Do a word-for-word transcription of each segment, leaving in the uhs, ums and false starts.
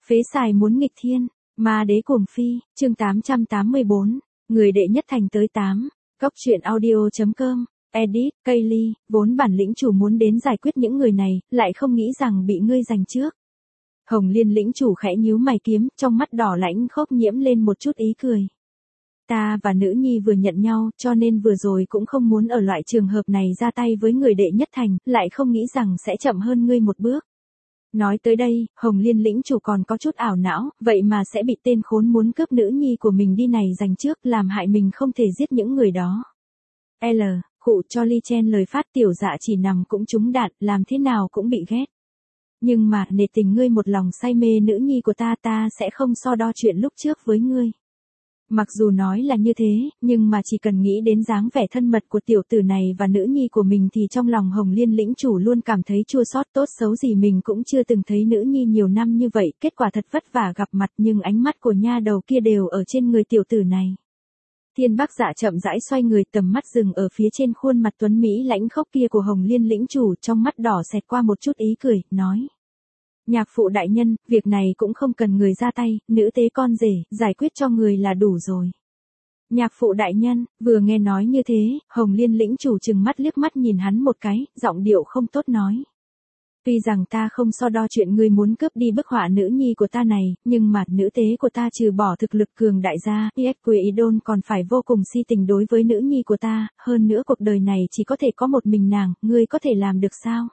Phế xài muốn nghịch thiên, ma đế cuồng phi, chương tám trăm tám mươi bốn, người đệ nhất thành tới tám, cóc truyện audio.com, edit, Kaylee, vốn bản lĩnh chủ muốn đến giải quyết những người này, lại không nghĩ rằng bị ngươi giành trước. Hồng Liên lĩnh chủ khẽ nhíu mày kiếm, trong mắt đỏ lãnh khốc nhiễm lên một chút ý cười. Ta và nữ nhi vừa nhận nhau, cho nên vừa rồi cũng không muốn ở loại trường hợp này ra tay với người đệ nhất thành, lại không nghĩ rằng sẽ chậm hơn ngươi một bước. Nói tới đây, Hồng Liên lĩnh chủ còn có chút ảo não, vậy mà sẽ bị tên khốn muốn cướp nữ nhi của mình đi này giành trước, làm hại mình không thể giết những người đó. L, khụ cho Ly Chen lời phát tiểu dạ chỉ nằm cũng trúng đạn, làm thế nào cũng bị ghét. Nhưng mà, nể tình ngươi một lòng say mê nữ nhi của ta, ta sẽ không so đo chuyện lúc trước với ngươi. Mặc dù nói là như thế, nhưng mà chỉ cần nghĩ đến dáng vẻ thân mật của tiểu tử này và nữ nhi của mình thì trong lòng Hồng Liên lĩnh chủ luôn cảm thấy chua xót, tốt xấu gì mình cũng chưa từng thấy nữ nhi nhiều năm như vậy, kết quả thật vất vả gặp mặt nhưng ánh mắt của nha đầu kia đều ở trên người tiểu tử này. Thiên Bắc Dạ chậm rãi xoay người, tầm mắt dừng ở phía trên khuôn mặt tuấn Mỹ lãnh khốc kia của Hồng Liên lĩnh chủ, trong mắt đỏ xẹt qua một chút ý cười, nói. Nhạc phụ đại nhân, việc này cũng không cần người ra tay, nữ tế con rể, giải quyết cho người là đủ rồi. Nhạc phụ đại nhân, vừa nghe nói như thế, Hồng Liên lĩnh chủ trừng mắt liếc mắt nhìn hắn một cái, giọng điệu không tốt nói. Tuy rằng ta không so đo chuyện ngươi muốn cướp đi bức họa nữ nhi của ta này, nhưng mà nữ tế của ta trừ bỏ thực lực cường đại gia, Idol còn phải vô cùng si tình đối với nữ nhi của ta, hơn nữa cuộc đời này chỉ có thể có một mình nàng, ngươi có thể làm được sao?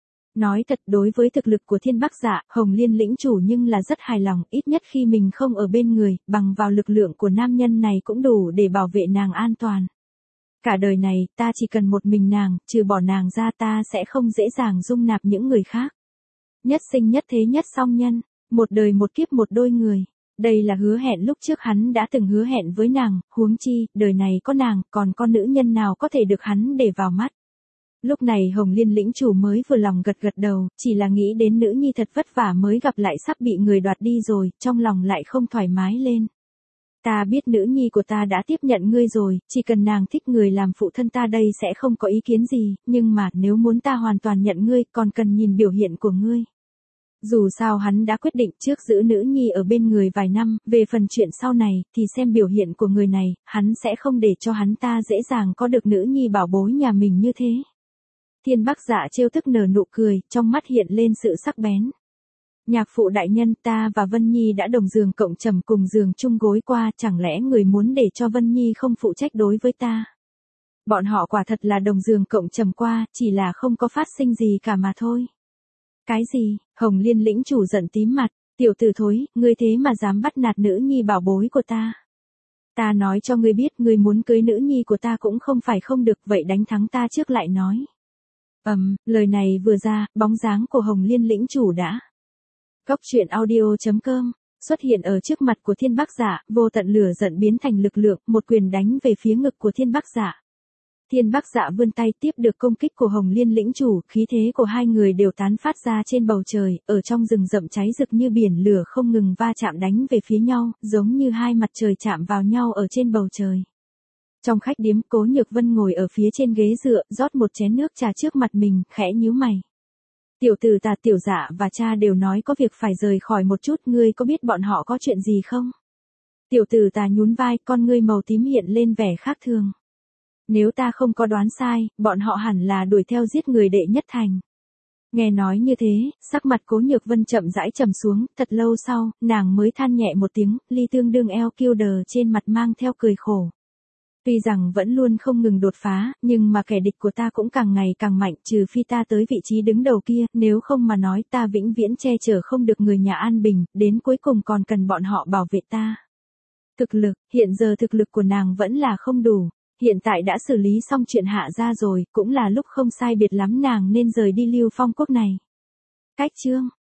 Nói thật, đối với thực lực của Thiên Bắc Dạ, Hồng Liên lĩnh chủ nhưng là rất hài lòng, ít nhất khi mình không ở bên người, bằng vào lực lượng của nam nhân này cũng đủ để bảo vệ nàng an toàn. Cả đời này, ta chỉ cần một mình nàng, trừ bỏ nàng ra ta sẽ không dễ dàng dung nạp những người khác. Nhất sinh nhất thế nhất song nhân, một đời một kiếp một đôi người. Đây là hứa hẹn lúc trước hắn đã từng hứa hẹn với nàng, huống chi, đời này có nàng, còn con nữ nhân nào có thể được hắn để vào mắt. Lúc này Hồng Liên lĩnh chủ mới vừa lòng gật gật đầu, chỉ là nghĩ đến nữ nhi thật vất vả mới gặp lại sắp bị người đoạt đi rồi, trong lòng lại không thoải mái lên. Ta biết nữ nhi của ta đã tiếp nhận ngươi rồi, chỉ cần nàng thích người làm phụ thân ta đây sẽ không có ý kiến gì, nhưng mà nếu muốn ta hoàn toàn nhận ngươi còn cần nhìn biểu hiện của ngươi. Dù sao hắn đã quyết định trước giữ nữ nhi ở bên người vài năm, về phần chuyện sau này thì xem biểu hiện của người này, hắn sẽ không để cho hắn ta dễ dàng có được nữ nhi bảo bối nhà mình như thế. Thiên Bắc Dạ trêu tức nở nụ cười, trong mắt hiện lên sự sắc bén. Nhạc phụ đại nhân, ta và Vân Nhi đã đồng giường cộng trầm cùng giường chung gối qua, chẳng lẽ người muốn để cho Vân Nhi không phụ trách đối với ta? Bọn họ quả thật là đồng giường cộng trầm qua, chỉ là không có phát sinh gì cả mà thôi. Cái gì? Hồng Liên lĩnh chủ giận tím mặt, tiểu tử thối, ngươi thế mà dám bắt nạt nữ nhi bảo bối của ta. Ta nói cho ngươi biết, ngươi muốn cưới nữ nhi của ta cũng không phải không được, vậy đánh thắng ta trước lại nói. Ầm, um, lời này vừa ra, bóng dáng của Hồng Liên lĩnh chủ đã. Cóc truyện audio.com, xuất hiện ở trước mặt của Thiên Bắc Dạ, vô tận lửa giận biến thành lực lượng, một quyền đánh về phía ngực của Thiên Bắc Dạ. Thiên Bắc Dạ vươn tay tiếp được công kích của Hồng Liên lĩnh chủ, khí thế của hai người đều tán phát ra trên bầu trời, ở trong rừng rậm cháy rực như biển lửa không ngừng va chạm đánh về phía nhau, giống như hai mặt trời chạm vào nhau ở trên bầu trời. Trong khách điếm, Cố Nhược Vân ngồi ở phía trên ghế dựa, rót một chén nước trà trước mặt mình, khẽ nhíu mày. Tiểu tử ta tiểu dạ và cha đều nói có việc phải rời khỏi một chút, ngươi có biết bọn họ có chuyện gì không? Tiểu tử ta nhún vai, con ngươi màu tím hiện lên vẻ khác thường. Nếu ta không có đoán sai, bọn họ hẳn là đuổi theo giết người đệ nhất thành. Nghe nói như thế, sắc mặt Cố Nhược Vân chậm rãi trầm xuống, thật lâu sau, nàng mới than nhẹ một tiếng, ly tương đương eo kiêu đờ trên mặt mang theo cười khổ. Tuy rằng vẫn luôn không ngừng đột phá, nhưng mà kẻ địch của ta cũng càng ngày càng mạnh, trừ phi ta tới vị trí đứng đầu kia, nếu không mà nói ta vĩnh viễn che chở không được người nhà an bình, đến cuối cùng còn cần bọn họ bảo vệ ta. Thực lực, hiện giờ thực lực của nàng vẫn là không đủ, hiện tại đã xử lý xong chuyện Hạ gia rồi, cũng là lúc không sai biệt lắm nàng nên rời đi Lưu Phong quốc này. Cách chương